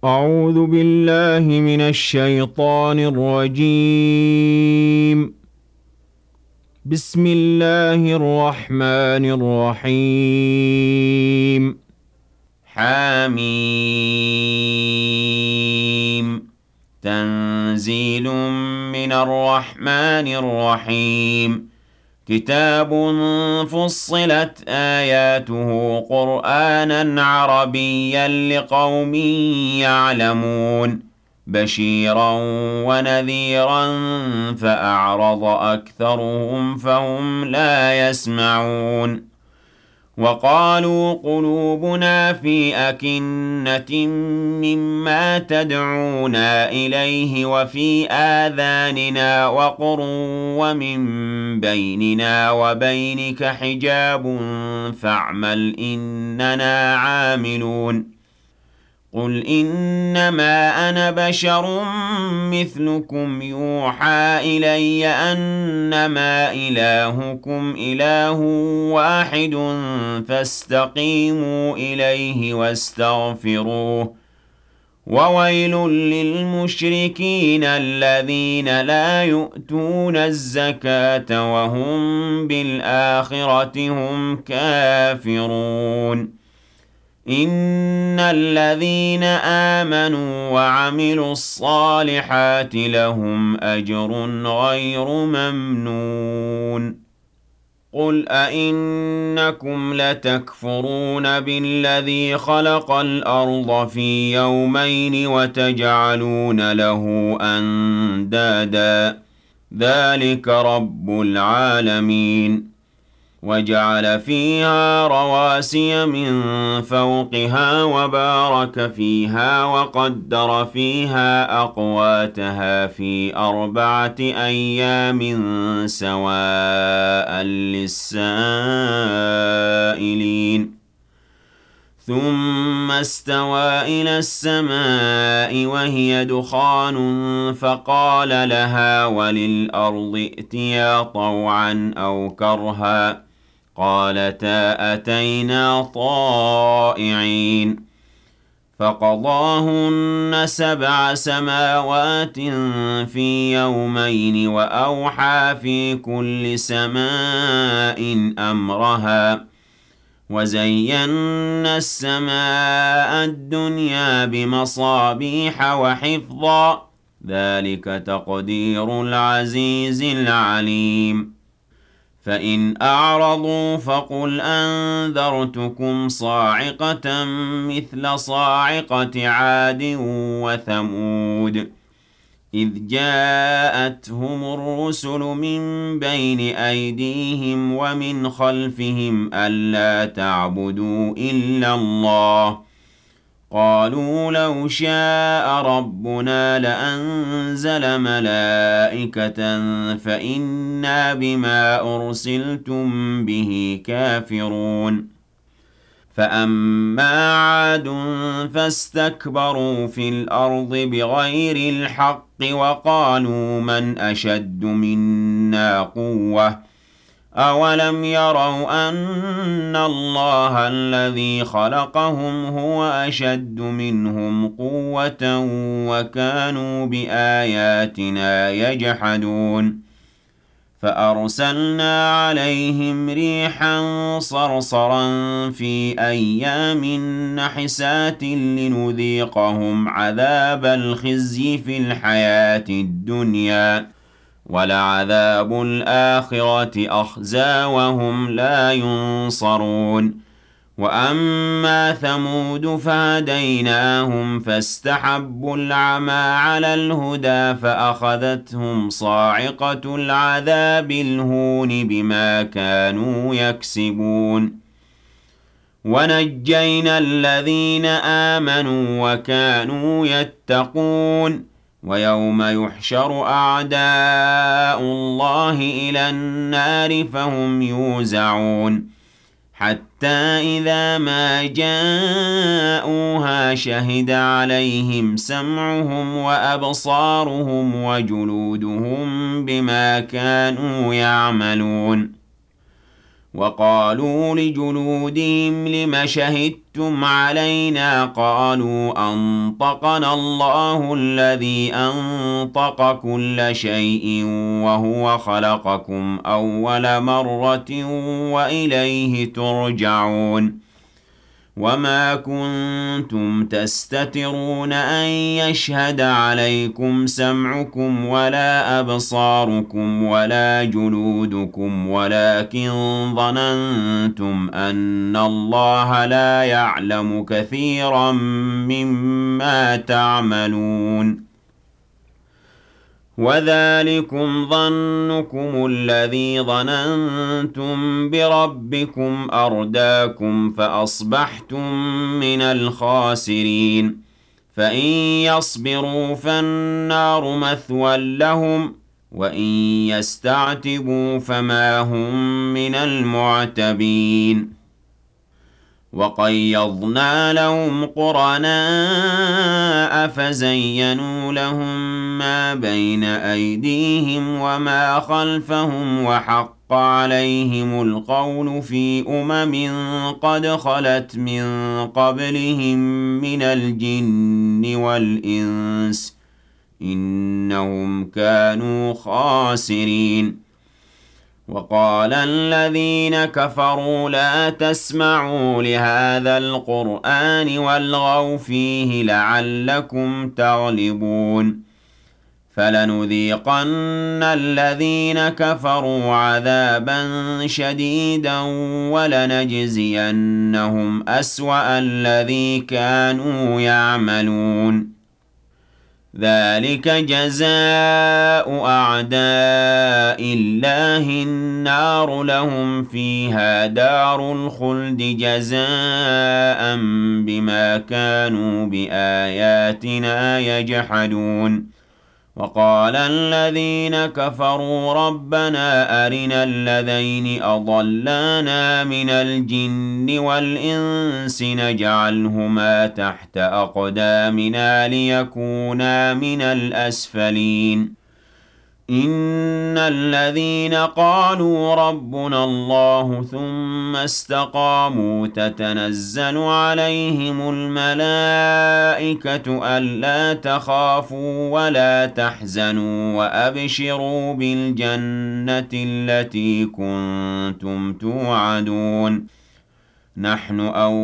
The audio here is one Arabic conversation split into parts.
أعوذ بالله من الشيطان الرجيم. بسم الله الرحمن الرحيم. حميم. تنزيل من الرحمن الرحيم. كتاب فصلت آياته قرآنا عربيا لقوم يعلمون بشيرا ونذيرا فأعرض أكثرهم فهم لا يسمعون وقالوا قلوبنا في أكنة مما تدعونا إليه وفي آذاننا وقر ومن بيننا وبينك حجاب فاعمل إننا عاملون قل إنما أنا بشر مثلكم يوحى إلي أنما إلهكم إله واحد فاستقيموا إليه واستغفروه وويل للمشركين الذين لا يؤتون الزكاة وهم بالآخرة هم كافرون إن الذين آمنوا وعملوا الصالحات لهم أجر غير ممنون قل أئنكم لتكفرون بالذي خلق الأرض في يومين وتجعلون له أندادا ذلك رب العالمين وجعل فيها رواسي من فوقها وبارك فيها وقدر فيها أقواتها في 4 أيام سواء للسائلين ثم استوى إلى السماء وهي دخان فقال لها وللأرض ائتيا طوعا أو كرها قالتا أتينا طائعين فقضاهن 7 سماوات في يومين وأوحى في كل سماء أمرها وزينا السماء الدنيا بمصابيح وحفظا ذلك تقدير العزيز العليم فإن أعرضوا فقل أنذرتكم صاعقة مثل صاعقة عاد وثمود إذ جاءتهم الرسل من بين أيديهم ومن خلفهم ألا تعبدوا إلا الله قالوا لو شاء ربنا لأنزل ملائكة فإنا بما أرسلتم به كافرون فأما عاد فاستكبروا في الأرض بغير الحق وقالوا من أشد منا قوة أولم يروا أن الله الذي خلقهم هو أشد منهم قوة وكانوا بآياتنا يجحدون فأرسلنا عليهم ريحا صرصرا في أيام نحسات لنذيقهم عذاب الخزي في الحياة الدنيا ولعذاب الآخرة أخزى وهم لا ينصرون وأما ثمود فهديناهم فاستحبوا العمى على الهدى فأخذتهم صاعقة العذاب الهون بما كانوا يكسبون ونجينا الذين آمنوا وكانوا يتقون ويوم يحشر أعداء الله إلى النار فهم يوزعون حتى إذا ما جاءوها شهد عليهم سمعهم وأبصارهم وجلودهم بما كانوا يعملون وقالوا لجلودهم لم شهدتم علينا قالوا أنطقنا الله الذي أنطق كل شيء وهو خلقكم أول مرة وإليه ترجعون وما كنتم تستترون أن يشهد عليكم سمعكم ولا أبصاركم ولا جلودكم ولكن ظننتم أن الله لا يعلم كثيرا مما تعملون وذلكم ظنكم الذي ظننتم بربكم أرداكم فأصبحتم من الخاسرين فإن يصبروا فالنار مثوى لهم وإن يستعتبوا فما هم من المعتبين وقيضنا لهم قرناء فزينوا لهم ما بين أيديهم وما خلفهم وحق عليهم القول في قد خلت من قبلهم من الجن والإنس إنهم كانوا خاسرين وقال الذين كفروا لا تسمعوا لهذا القرآن والغوا فيه لعلكم تغلبون فلنذيقن الذين كفروا عذابا شديدا ولنجزينهم أسوأ الذي كانوا يعملون ذلك جزاء أعداء الله النار لهم فيها دار الخلد جزاء بما كانوا بآياتنا يجحدون وقال الذين كفروا ربنا أرنا الذين أضلانا من الجن والإنس نجعلهما تحت أقدامنا ليكونا من الأسفلين إن الذين قالوا ربنا الله ثم استقاموا تتنزل عليهم الملائكة ألا تخافوا ولا تحزنوا وأبشروا بالجنة التي كنتم توعدون نحن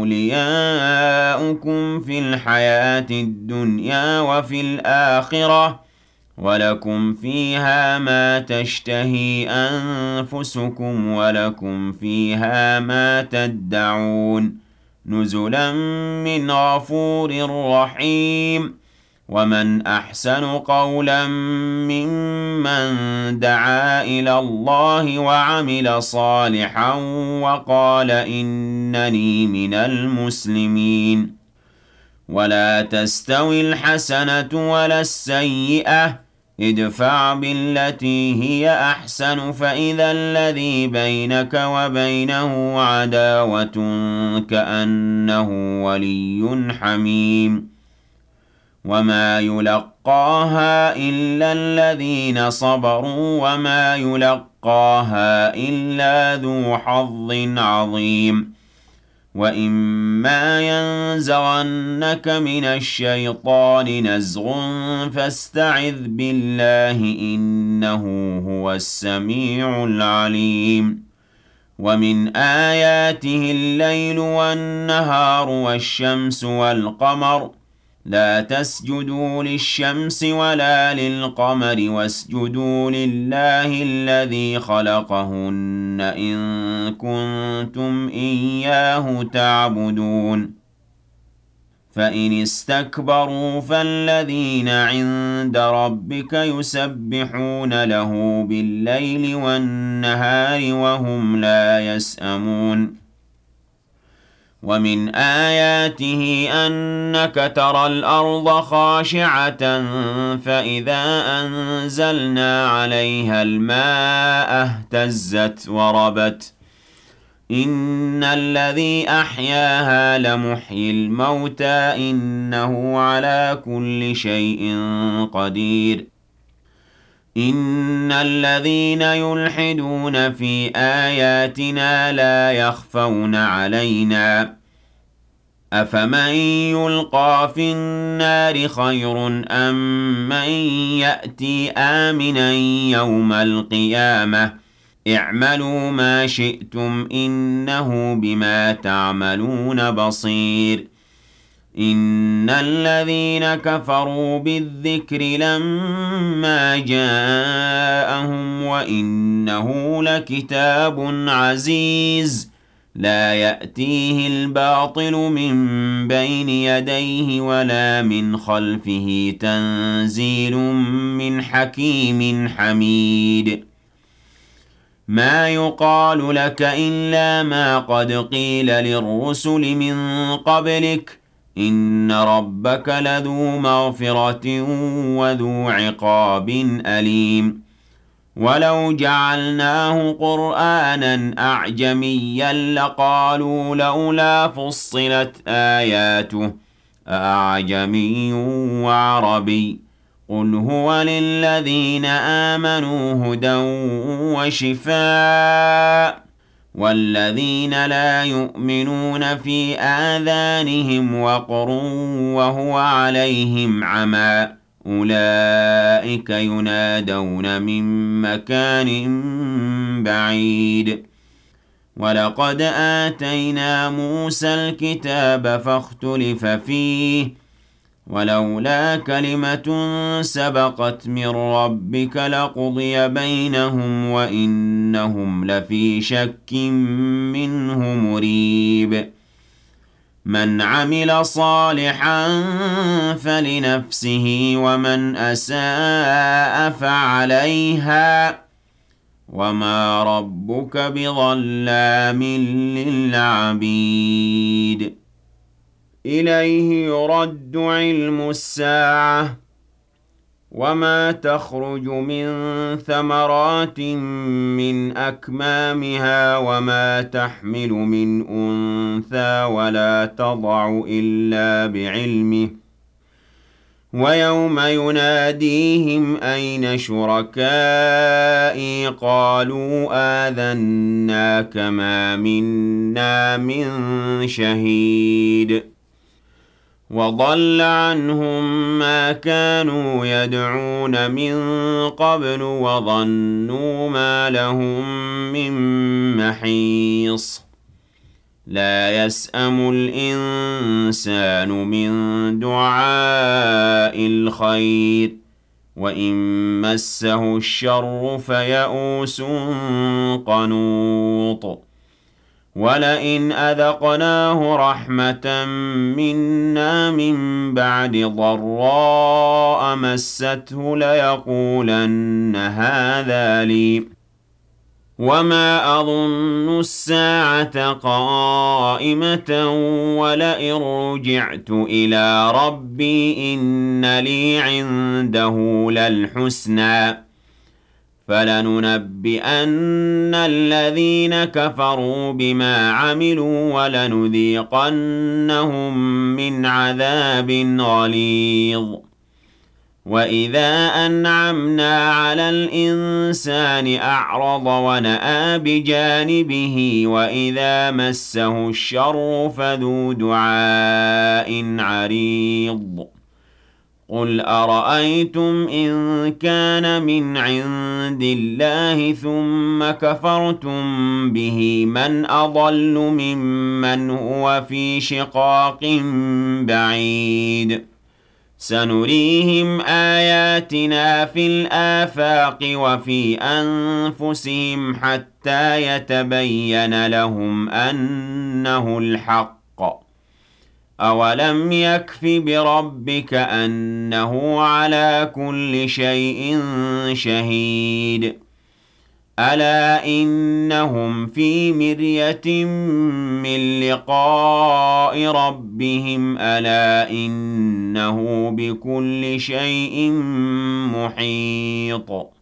أولياؤكم في الحياة الدنيا وفي الآخرة ولكم فيها ما تشتهي أنفسكم ولكم فيها ما تدعون نزلا من غفور رحيم ومن أحسن قولا ممن دعا إلى الله وعمل صالحا وقال إنني من المسلمين ولا تستوي الحسنة ولا السيئة ادفع بالتي هي أحسن فإذا الذي بينك وبينه عداوة كأنه ولي حميم وما يلقاها إلا الذين صبروا وما يلقاها إلا ذو حظ عظيم وإما ينزغنك من الشيطان نزغ فاستعذ بالله إنه هو السميع العليم ومن آياته الليل والنهار والشمس والقمر لا تسجدوا للشمس ولا للقمر واسجدوا لله الذي خلقهن إن كنتم إياه تعبدون فإن استكبروا فالذين عند ربك يسبحون له بالليل والنهار وهم لا يسأمون ومن آياته أنك ترى الأرض خاشعة فإذا أنزلنا عليها الماء اهتزت وربت إن الذي أحياها لمحيي الموتى إنه على كل شيء قدير إن الذين يلحدون في آياتنا لا يخفون علينا أفمن يلقى في النار خير أم من يأتي آمنا يوم القيامة اعملوا ما شئتم إنه بما تعملون بصير إن الذين كفروا بالذكر لما جاءهم وإنه لكتاب عزيز لا يأتيه الباطل من بين يديه ولا من خلفه تنزيل من حكيم حميد ما يقال لك إلا ما قد قيل للرسل من قبلك إن ربك لذو مغفرة وذو عقاب أليم ولو جعلناه قرآنا أعجميا لقالوا لولا فصلت آياته أعجمي وعربي قل هو للذين آمنوا هدى وشفاء والذين لا يؤمنون في آذانهم وقر وهو عليهم عمى أولئك ينادون من مكان بعيد ولقد آتينا موسى الكتاب فاختلف فيه ولولا كلمة سبقت من ربك لقضي بينهم وإنهم لفي شك منه مريب من عمل صالحا فلنفسه ومن أساء فعليها وما ربك بظلام للعبيد إليه يرد علم الساعة وما تخرج من ثمرات من أكمامها وما تحمل من أنثى ولا تضع إلا بعلمه ويوم يناديهم أين شركائي قالوا آذناك ما منا من شهيد وضل عنهم ما كانوا يدعون من قبل وظنوا ما لهم من محيص لا يسأم الإنسان من دعاء الخير وإن مسه الشر فيئوس قنوط ولئن أذقناه رحمة منا من بعد ضراء مسته ليقولن هذا لي وما أظن الساعة قائمة ولئن رجعت إلى ربي إن لي عنده للحسنى فلننبئن الذين كفروا بما عملوا ولنذيقنهم من عذاب غليظ وإذا أنعمنا على الإنسان أعرض ونأى بجانبه وإذا مسه الشر فذو دعاء عريض قل أرأيتم إن كان من عند الله ثم كفرتم به من أضل ممن هو في شقاق بعيد سنريهم آياتنا في الآفاق وفي أنفسهم حتى يتبين لهم أنه الحق أولم يكف بربك أنه على كل شيء شهيد ألا إنهم في مرية من لقاء ربهم ألا إنه بكل شيء محيط